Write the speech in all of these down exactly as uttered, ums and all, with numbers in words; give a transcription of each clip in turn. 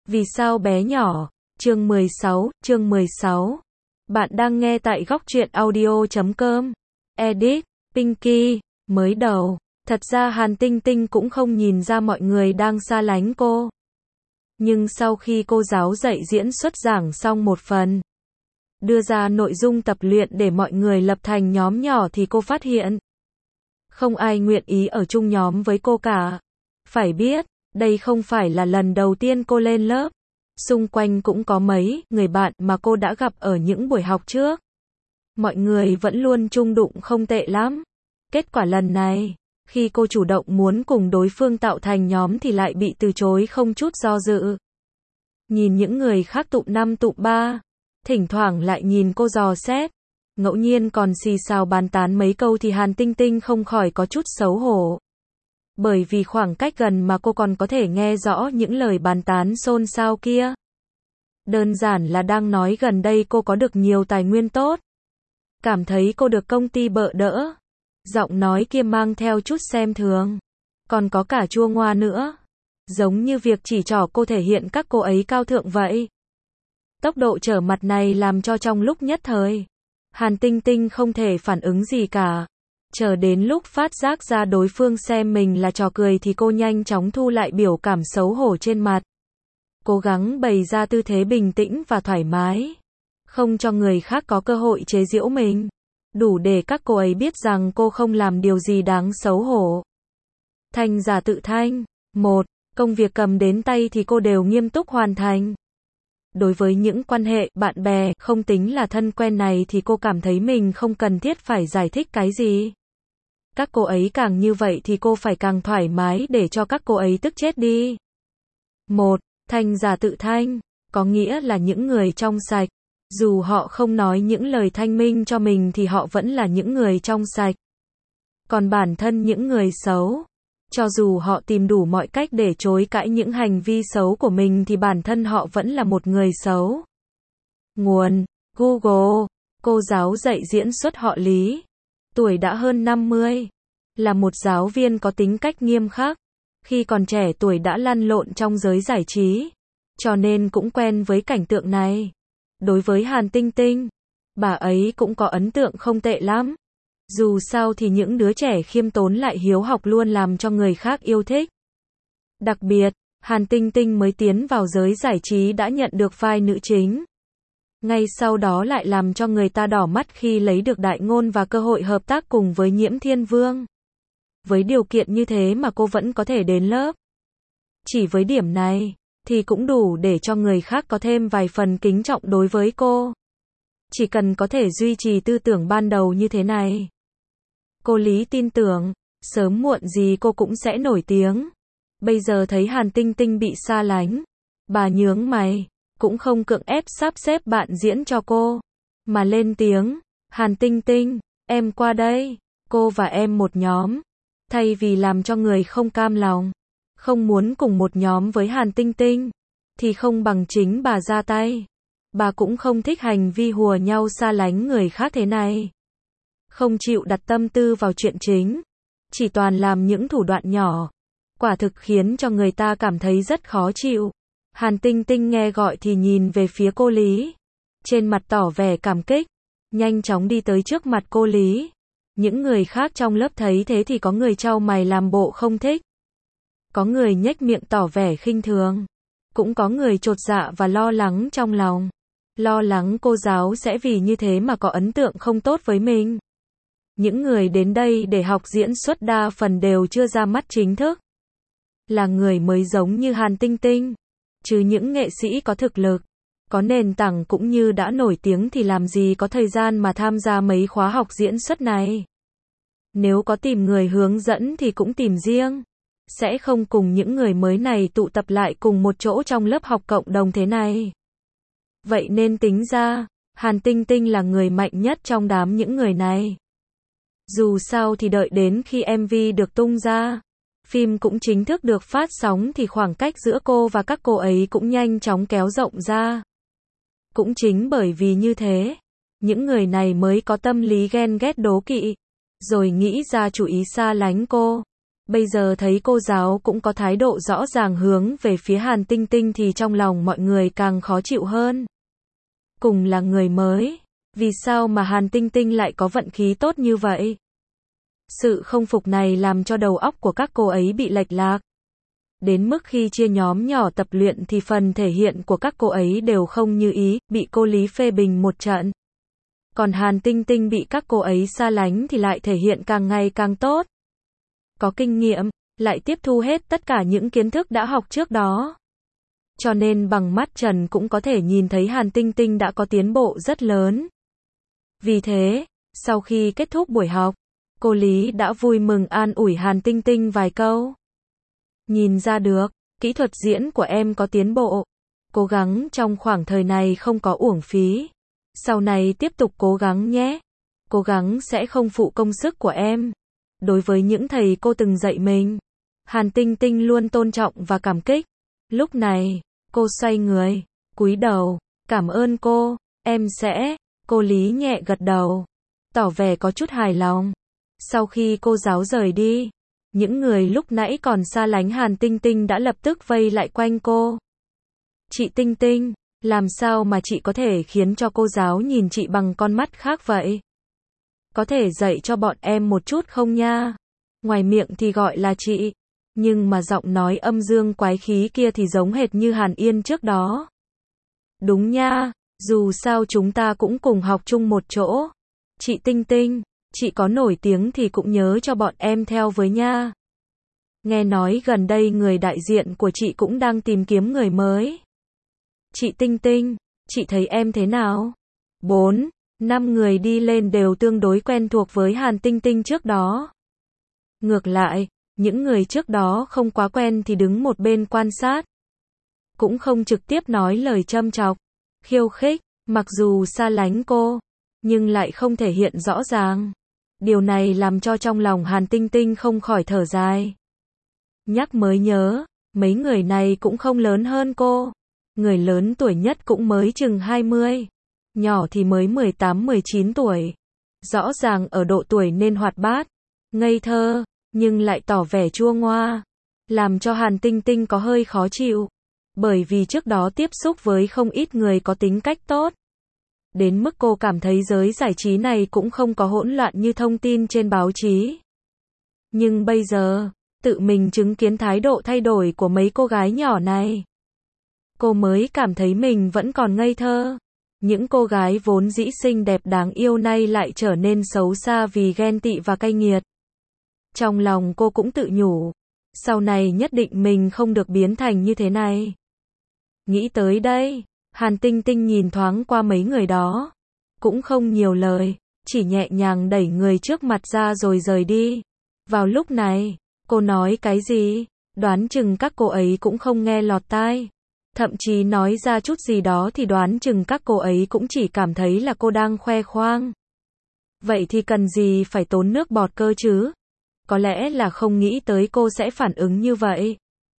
Vì sao bé nhỏ? Chương mười sáu, chương mười sáu. Bạn đang nghe tại góc truyện audio chấm com. Edit, Pinky, mới đầu. Thật ra Hàn Tinh Tinh cũng không nhìn ra mọi người đang xa lánh cô. Nhưng sau khi cô giáo dạy diễn xuất giảng xong một phần, đưa ra nội dung tập luyện để mọi người lập thành nhóm nhỏ thì cô phát hiện không ai nguyện ý ở chung nhóm với cô cả. Phải biết, đây không phải là lần đầu tiên cô lên lớp. Xung quanh cũng có mấy người bạn mà cô đã gặp ở những buổi học trước. Mọi người vẫn luôn chung đụng không tệ lắm. Kết quả lần này, khi cô chủ động muốn cùng đối phương tạo thành nhóm thì lại bị từ chối không chút do dự. Nhìn những người khác tụm năm tụm ba, thỉnh thoảng lại nhìn cô dò xét, ngẫu nhiên còn xì xào bàn tán mấy câu thì Hàn Tinh Tinh không khỏi có chút xấu hổ. Bởi vì khoảng cách gần mà cô còn có thể nghe rõ những lời bàn tán xôn xao kia. Đơn giản là đang nói gần đây cô có được nhiều tài nguyên tốt. Cảm thấy cô được công ty bợ đỡ. Giọng nói kia mang theo chút xem thường. Còn có cả chua ngoa nữa. Giống như việc chỉ trỏ cô thể hiện các cô ấy cao thượng vậy. Tốc độ trở mặt này làm cho trong lúc nhất thời, Hàn Tinh Tinh không thể phản ứng gì cả. Chờ đến lúc phát giác ra đối phương xem mình là trò cười thì cô nhanh chóng thu lại biểu cảm xấu hổ trên mặt. Cố gắng bày ra tư thế bình tĩnh và thoải mái. Không cho người khác có cơ hội chế giễu mình. Đủ để các cô ấy biết rằng cô không làm điều gì đáng xấu hổ. Thành giả tự thanh. Một, công việc cầm đến tay thì cô đều nghiêm túc hoàn thành. Đối với những quan hệ bạn bè không tính là thân quen này thì cô cảm thấy mình không cần thiết phải giải thích cái gì. Các cô ấy càng như vậy thì cô phải càng thoải mái để cho các cô ấy tức chết đi. Một, thành giả tự thanh, có nghĩa là những người trong sạch. Dù họ không nói những lời thanh minh cho mình thì họ vẫn là những người trong sạch. Còn bản thân những người xấu, cho dù họ tìm đủ mọi cách để chối cãi những hành vi xấu của mình thì bản thân họ vẫn là một người xấu. Nguồn: Google. Cô giáo dạy diễn xuất họ Lý. Tuổi đã hơn năm mươi. Là một giáo viên có tính cách nghiêm khắc. Khi còn trẻ tuổi đã lăn lộn trong giới giải trí. Cho nên cũng quen với cảnh tượng này. Đối với Hàn Tinh Tinh, bà ấy cũng có ấn tượng không tệ lắm. Dù sao thì những đứa trẻ khiêm tốn lại hiếu học luôn làm cho người khác yêu thích. Đặc biệt, Hàn Tinh Tinh mới tiến vào giới giải trí đã nhận được vai nữ chính. Ngay sau đó lại làm cho người ta đỏ mắt khi lấy được đại ngôn và cơ hội hợp tác cùng với Nhiễm Thiên Vương. Với điều kiện như thế mà cô vẫn có thể đến lớp. Chỉ với điểm này, thì cũng đủ để cho người khác có thêm vài phần kính trọng đối với cô. Chỉ cần có thể duy trì tư tưởng ban đầu như thế này. Cô Lý tin tưởng, sớm muộn gì cô cũng sẽ nổi tiếng. Bây giờ thấy Hàn Tinh Tinh bị xa lánh, bà nhướng mày, cũng không cưỡng ép sắp xếp bạn diễn cho cô, mà lên tiếng, Hàn Tinh Tinh, em qua đây, cô và em một nhóm. Thay vì làm cho người không cam lòng, không muốn cùng một nhóm với Hàn Tinh Tinh, thì không bằng chính bà ra tay. Bà cũng không thích hành vi hùa nhau xa lánh người khác thế này. Không chịu đặt tâm tư vào chuyện chính, chỉ toàn làm những thủ đoạn nhỏ. Quả thực khiến cho người ta cảm thấy rất khó chịu. Hàn Tinh Tinh nghe gọi thì nhìn về phía cô Lý. Trên mặt tỏ vẻ cảm kích. Nhanh chóng đi tới trước mặt cô Lý. Những người khác trong lớp thấy thế thì có người chau mày làm bộ không thích. Có người nhếch miệng tỏ vẻ khinh thường. Cũng có người chột dạ và lo lắng trong lòng. Lo lắng cô giáo sẽ vì như thế mà có ấn tượng không tốt với mình. Những người đến đây để học diễn xuất đa phần đều chưa ra mắt chính thức. Là người mới giống như Hàn Tinh Tinh. Chứ những nghệ sĩ có thực lực, có nền tảng cũng như đã nổi tiếng thì làm gì có thời gian mà tham gia mấy khóa học diễn xuất này. Nếu có tìm người hướng dẫn thì cũng tìm riêng. Sẽ không cùng những người mới này tụ tập lại cùng một chỗ trong lớp học cộng đồng thế này. Vậy nên tính ra, Hàn Tinh Tinh là người mạnh nhất trong đám những người này. Dù sao thì đợi đến khi em vê được tung ra, phim cũng chính thức được phát sóng thì khoảng cách giữa cô và các cô ấy cũng nhanh chóng kéo rộng ra. Cũng chính bởi vì như thế, những người này mới có tâm lý ghen ghét đố kỵ, rồi nghĩ ra chủ ý xa lánh cô. Bây giờ thấy cô giáo cũng có thái độ rõ ràng hướng về phía Hàn Tinh Tinh thì trong lòng mọi người càng khó chịu hơn. Cùng là người mới, vì sao mà Hàn Tinh Tinh lại có vận khí tốt như vậy? Sự không phục này làm cho đầu óc của các cô ấy bị lệch lạc. Đến mức khi chia nhóm nhỏ tập luyện thì phần thể hiện của các cô ấy đều không như ý, bị cô Lý phê bình một trận. Còn Hàn Tinh Tinh bị các cô ấy xa lánh thì lại thể hiện càng ngày càng tốt. Có kinh nghiệm, lại tiếp thu hết tất cả những kiến thức đã học trước đó. Cho nên bằng mắt trần cũng có thể nhìn thấy Hàn Tinh Tinh đã có tiến bộ rất lớn. Vì thế, sau khi kết thúc buổi học, cô Lý đã vui mừng an ủi Hàn Tinh Tinh vài câu. Nhìn ra được, kỹ thuật diễn của em có tiến bộ. Cố gắng trong khoảng thời này không có uổng phí. Sau này tiếp tục cố gắng nhé. Cố gắng sẽ không phụ công sức của em. Đối với những thầy cô từng dạy mình, Hàn Tinh Tinh luôn tôn trọng và cảm kích. Lúc này, cô xoay người, cúi đầu, cảm ơn cô, em sẽ, cô Lý nhẹ gật đầu, tỏ vẻ có chút hài lòng. Sau khi cô giáo rời đi, những người lúc nãy còn xa lánh Hàn Tinh Tinh đã lập tức vây lại quanh cô. Chị Tinh Tinh, làm sao mà chị có thể khiến cho cô giáo nhìn chị bằng con mắt khác vậy? Có thể dạy cho bọn em một chút không nha? Ngoài miệng thì gọi là chị, nhưng mà giọng nói âm dương quái khí kia thì giống hệt như Hàn Yên trước đó. Đúng nha, dù sao chúng ta cũng cùng học chung một chỗ. Chị Tinh Tinh, chị có nổi tiếng thì cũng nhớ cho bọn em theo với nha. Nghe nói gần đây người đại diện của chị cũng đang tìm kiếm người mới. Chị Tinh Tinh, chị thấy em thế nào? Bốn, năm người đi lên đều tương đối quen thuộc với Hàn Tinh Tinh trước đó. Ngược lại, những người trước đó không quá quen thì đứng một bên quan sát. Cũng không trực tiếp nói lời châm chọc, khiêu khích, mặc dù xa lánh cô, nhưng lại không thể hiện rõ ràng. Điều này làm cho trong lòng Hàn Tinh Tinh không khỏi thở dài. Nhắc mới nhớ, mấy người này cũng không lớn hơn cô. Người lớn tuổi nhất cũng mới chừng hai mươi. Nhỏ thì mới mười tám mười chín tuổi. Rõ ràng ở độ tuổi nên hoạt bát, ngây thơ, nhưng lại tỏ vẻ chua ngoa. Làm cho Hàn Tinh Tinh có hơi khó chịu. Bởi vì trước đó tiếp xúc với không ít người có tính cách tốt. Đến mức cô cảm thấy giới giải trí này cũng không có hỗn loạn như thông tin trên báo chí. Nhưng bây giờ, tự mình chứng kiến thái độ thay đổi của mấy cô gái nhỏ này. Cô mới cảm thấy mình vẫn còn ngây thơ. Những cô gái vốn dĩ xinh đẹp đáng yêu nay lại trở nên xấu xa vì ghen tị và cay nghiệt. Trong lòng cô cũng tự nhủ, sau này nhất định mình không được biến thành như thế này. Nghĩ tới đây, Hàn Tinh Tinh nhìn thoáng qua mấy người đó, cũng không nhiều lời, chỉ nhẹ nhàng đẩy người trước mặt ra rồi rời đi. Vào lúc này, cô nói cái gì, đoán chừng các cô ấy cũng không nghe lọt tai. Thậm chí nói ra chút gì đó thì đoán chừng các cô ấy cũng chỉ cảm thấy là cô đang khoe khoang. Vậy thì cần gì phải tốn nước bọt cơ chứ? Có lẽ là không nghĩ tới cô sẽ phản ứng như vậy.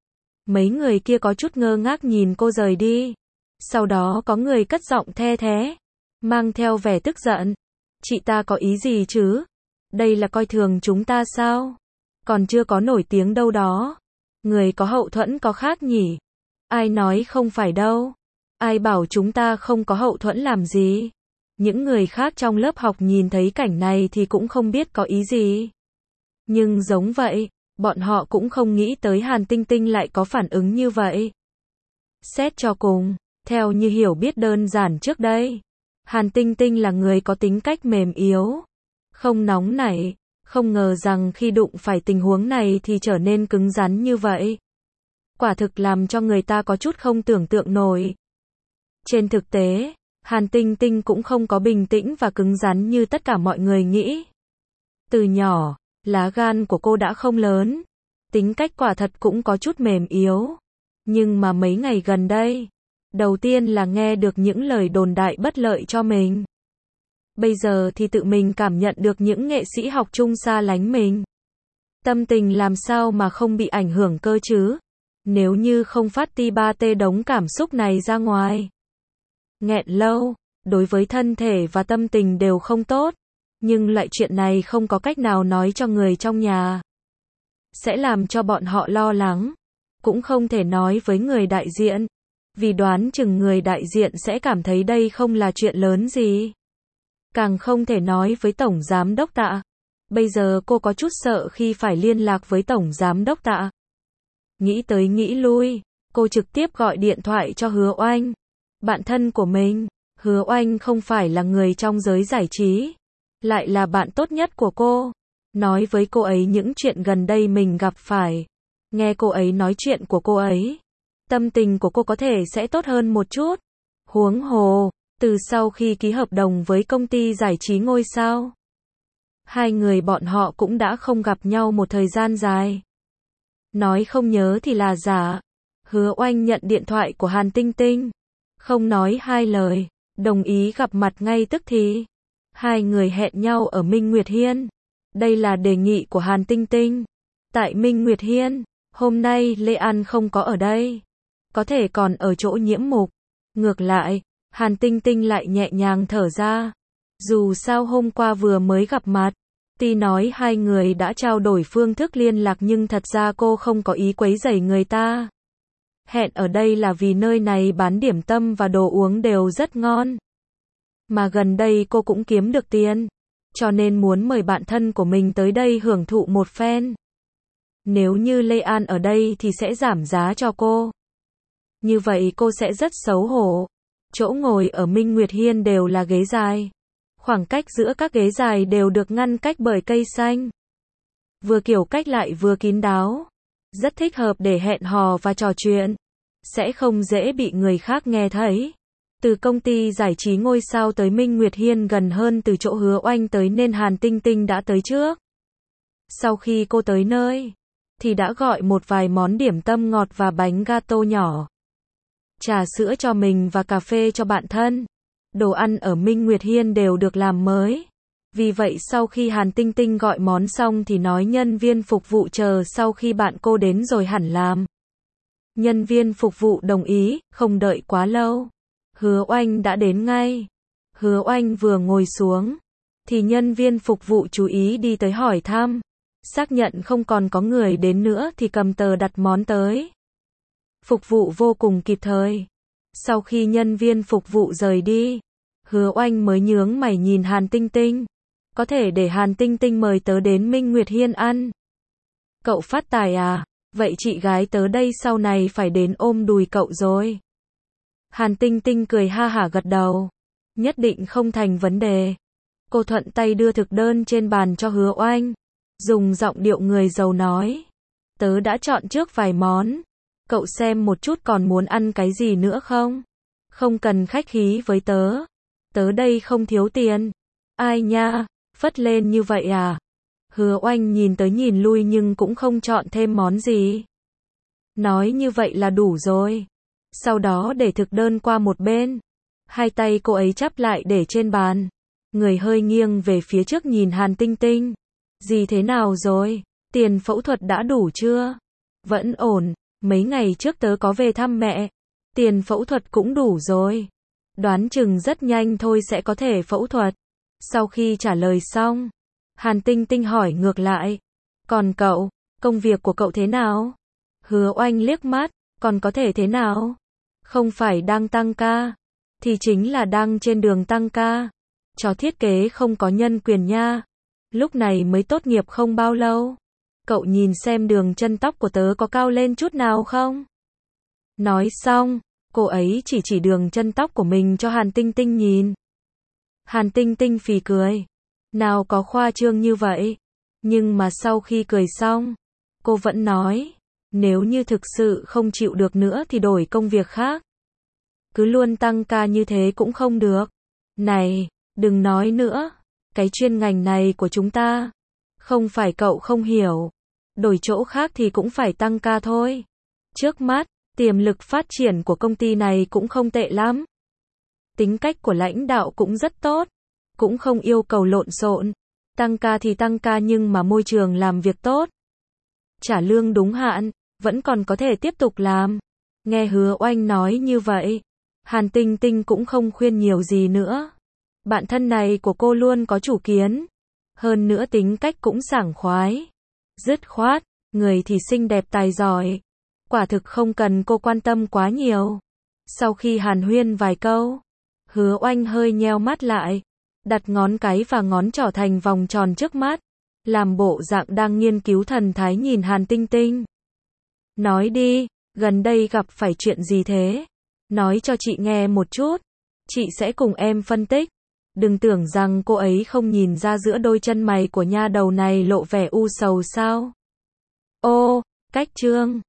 Mấy người kia có chút ngơ ngác nhìn cô rời đi. Sau đó có người cất giọng the thé, mang theo vẻ tức giận. Chị ta có ý gì chứ? Đây là coi thường chúng ta sao? Còn chưa có nổi tiếng đâu đó. Người có hậu thuẫn có khác nhỉ? Ai nói không phải đâu? Ai bảo chúng ta không có hậu thuẫn làm gì? Những người khác trong lớp học nhìn thấy cảnh này thì cũng không biết có ý gì. Nhưng giống vậy, bọn họ cũng không nghĩ tới Hàn Tinh Tinh lại có phản ứng như vậy. Xét cho cùng, theo như hiểu biết đơn giản trước đây, Hàn Tinh Tinh là người có tính cách mềm yếu, không nóng nảy, không ngờ rằng khi đụng phải tình huống này thì trở nên cứng rắn như vậy. Quả thực làm cho người ta có chút không tưởng tượng nổi. Trên thực tế, Hàn Tinh Tinh cũng không có bình tĩnh và cứng rắn như tất cả mọi người nghĩ. Từ nhỏ, lá gan của cô đã không lớn, tính cách quả thật cũng có chút mềm yếu. Nhưng mà mấy ngày gần đây, đầu tiên là nghe được những lời đồn đại bất lợi cho mình. Bây giờ thì tự mình cảm nhận được những nghệ sĩ học chung xa lánh mình. Tâm tình làm sao mà không bị ảnh hưởng cơ chứ? Nếu như không phát ti ba tê đống cảm xúc này ra ngoài. Nghẹn lâu, đối với thân thể và tâm tình đều không tốt. Nhưng loại chuyện này không có cách nào nói cho người trong nhà. sẽ làm cho bọn họ lo lắng. Cũng không thể nói với người đại diện, vì đoán chừng người đại diện sẽ cảm thấy đây không là chuyện lớn gì. Càng không thể nói với Tổng Giám đốc Tạ. Bây giờ cô có chút sợ khi phải liên lạc với Tổng Giám đốc Tạ. Nghĩ tới nghĩ lui, cô trực tiếp gọi điện thoại cho Hứa Oanh. Bạn thân của mình, Hứa Oanh không phải là người trong giới giải trí, lại là bạn tốt nhất của cô. Nói với cô ấy những chuyện gần đây mình gặp phải. Nghe cô ấy nói chuyện của cô ấy, tâm tình của cô có thể sẽ tốt hơn một chút. Huống hồ, từ sau khi ký hợp đồng với công ty giải trí ngôi sao, hai người bọn họ cũng đã không gặp nhau một thời gian dài. Nói không nhớ thì là giả. Hứa Oanh nhận điện thoại của Hàn Tinh Tinh, không nói hai lời, đồng ý gặp mặt ngay tức thì. Hai người hẹn nhau ở Minh Nguyệt Hiên. Đây là đề nghị của Hàn Tinh Tinh. Tại Minh Nguyệt Hiên, hôm nay Lê An không có ở đây, có thể còn ở chỗ Nhiễm Mục. Ngược lại, Hàn Tinh Tinh lại nhẹ nhàng thở ra. Dù sao hôm qua vừa mới gặp mặt, tuy nói hai người đã trao đổi phương thức liên lạc nhưng thật ra cô không có ý quấy rầy người ta. Hẹn ở đây là vì nơi này bán điểm tâm và đồ uống đều rất ngon. Mà gần đây cô cũng kiếm được tiền, cho nên muốn mời bạn thân của mình tới đây hưởng thụ một phen. Nếu như Lê An ở đây thì sẽ giảm giá cho cô. Như vậy cô sẽ rất xấu hổ. Chỗ ngồi ở Minh Nguyệt Hiên đều là ghế dài. Khoảng cách giữa các ghế dài đều được ngăn cách bởi cây xanh. Vừa kiểu cách lại vừa kín đáo. Rất thích hợp để hẹn hò và trò chuyện. Sẽ không dễ bị người khác nghe thấy. Từ công ty giải trí ngôi sao tới Minh Nguyệt Hiên gần hơn từ chỗ Hứa Oanh tới nên Hàn Tinh Tinh đã tới trước. Sau khi cô tới nơi, thì đã gọi một vài món điểm tâm ngọt và bánh gato nhỏ. Trà sữa cho mình và cà phê cho bạn thân. Đồ ăn ở Minh Nguyệt Hiên đều được làm mới. Vì vậy sau khi Hàn Tinh Tinh gọi món xong thì nói nhân viên phục vụ chờ sau khi bạn cô đến rồi hẳn làm. Nhân viên phục vụ đồng ý, không đợi quá lâu. Hứa Oanh đã đến ngay. Hứa Oanh vừa ngồi xuống, thì nhân viên phục vụ chú ý đi tới hỏi thăm. Xác nhận không còn có người đến nữa thì cầm tờ đặt món tới. Phục vụ vô cùng kịp thời. Sau khi nhân viên phục vụ rời đi, Hứa Oanh mới nhướng mày nhìn Hàn Tinh Tinh. Có thể để Hàn Tinh Tinh mời tớ đến Minh Nguyệt Hiên ăn. Cậu phát tài à? Vậy chị gái tớ đây sau này phải đến ôm đùi cậu rồi. Hàn Tinh Tinh cười ha hả gật đầu. Nhất định không thành vấn đề. Cô thuận tay đưa thực đơn trên bàn cho Hứa Oanh. Dùng giọng điệu người giàu nói. Tớ đã chọn trước vài món. Cậu xem một chút còn muốn ăn cái gì nữa không? Không cần khách khí với tớ. Tớ đây không thiếu tiền. Ai nha, phất lên như vậy à? Hứa Oanh nhìn tới nhìn lui nhưng cũng không chọn thêm món gì. Nói như vậy là đủ rồi. Sau đó để thực đơn qua một bên. Hai tay cô ấy chắp lại để trên bàn. Người hơi nghiêng về phía trước nhìn Hàn Tinh Tinh. Gì thế nào rồi? Tiền phẫu thuật đã đủ chưa? Vẫn ổn. Mấy ngày trước tớ có về thăm mẹ. Tiền phẫu thuật cũng đủ rồi. Đoán chừng rất nhanh thôi sẽ có thể phẫu thuật. Sau khi trả lời xong, Hàn Tinh Tinh hỏi ngược lại. Còn cậu, công việc của cậu thế nào? Hứa Oanh liếc mắt, còn có thể thế nào? Không phải đang tăng ca, thì chính là đang trên đường tăng ca. Cho thiết kế không có nhân quyền nha. Lúc này mới tốt nghiệp không bao lâu. Cậu nhìn xem đường chân tóc của tớ có cao lên chút nào không? Nói xong, cô ấy chỉ chỉ đường chân tóc của mình cho Hàn Tinh Tinh nhìn. Hàn Tinh Tinh phì cười. Nào có khoa trương như vậy. Nhưng mà sau khi cười xong, cô vẫn nói. Nếu như thực sự không chịu được nữa thì đổi công việc khác. Cứ luôn tăng ca như thế cũng không được. Này, đừng nói nữa. Cái chuyên ngành này của chúng ta. Không phải cậu không hiểu. Đổi chỗ khác thì cũng phải tăng ca thôi. Trước mắt, tiềm lực phát triển của công ty này cũng không tệ lắm. Tính cách của lãnh đạo cũng rất tốt. Cũng không yêu cầu lộn xộn. Tăng ca thì tăng ca nhưng mà môi trường làm việc tốt. Trả lương đúng hạn, vẫn còn có thể tiếp tục làm. Nghe Hứa Oanh nói như vậy, Hàn Tinh Tinh cũng không khuyên nhiều gì nữa. Bạn thân này của cô luôn có chủ kiến. Hơn nữa tính cách cũng sảng khoái. Dứt khoát, Người thì xinh đẹp tài giỏi. Quả thực không cần cô quan tâm quá nhiều. Sau khi hàn huyên vài câu, Hứa Oanh hơi nheo mắt lại, đặt ngón cái và ngón trỏ thành vòng tròn trước mắt, làm bộ dạng đang nghiên cứu thần thái nhìn Hàn Tinh Tinh. Nói đi, gần đây gặp phải chuyện gì thế? Nói cho chị nghe một chút, chị sẽ cùng em phân tích. Đừng tưởng rằng cô ấy không nhìn ra giữa đôi chân mày của nha đầu này lộ vẻ u sầu sao. Ô, cách trương.